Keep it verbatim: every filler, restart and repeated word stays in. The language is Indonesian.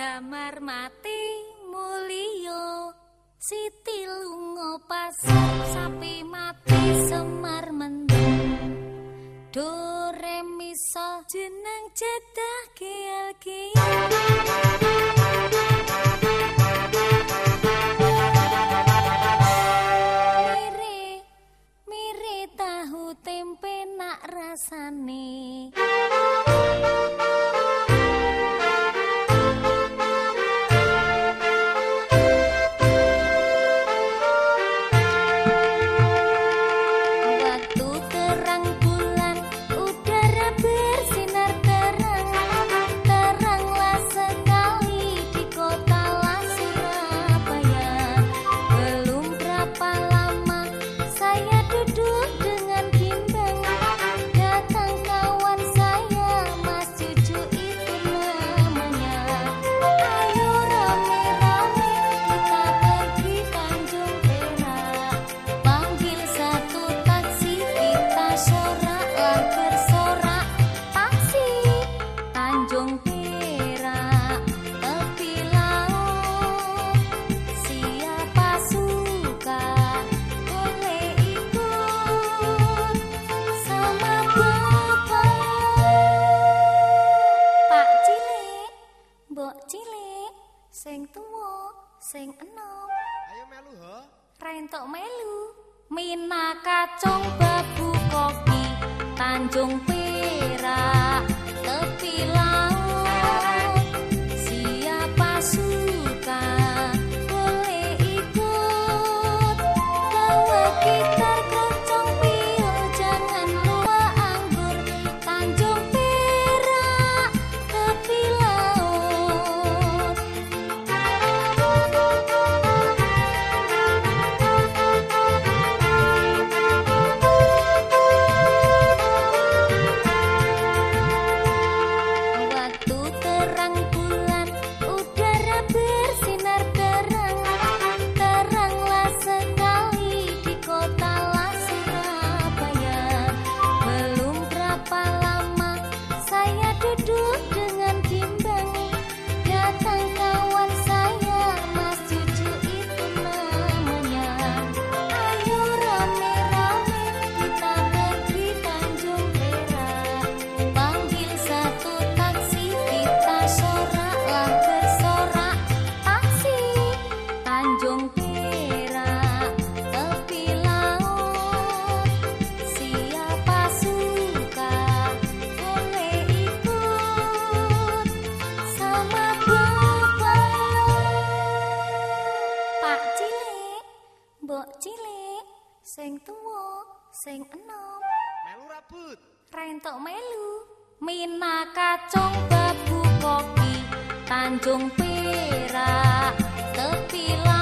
damar mati mulio Siti lunga pasar sapi mati Semar mendung do re mi sol jeneng cedah kial kial mire mire tahu tempe nak rasane sing tuwa sing enom ayo melu ho rentok melu Mina kacung babu kopi Tanjung Perak tepi laut siapa suka boleh ikut bawa gitar kencang piul jangan lupa anggur Tanjung Perak tepi laut sing tuwa sing enom melu rabut rentok melu Mina kacung babu kopi Tanjung Perak tepi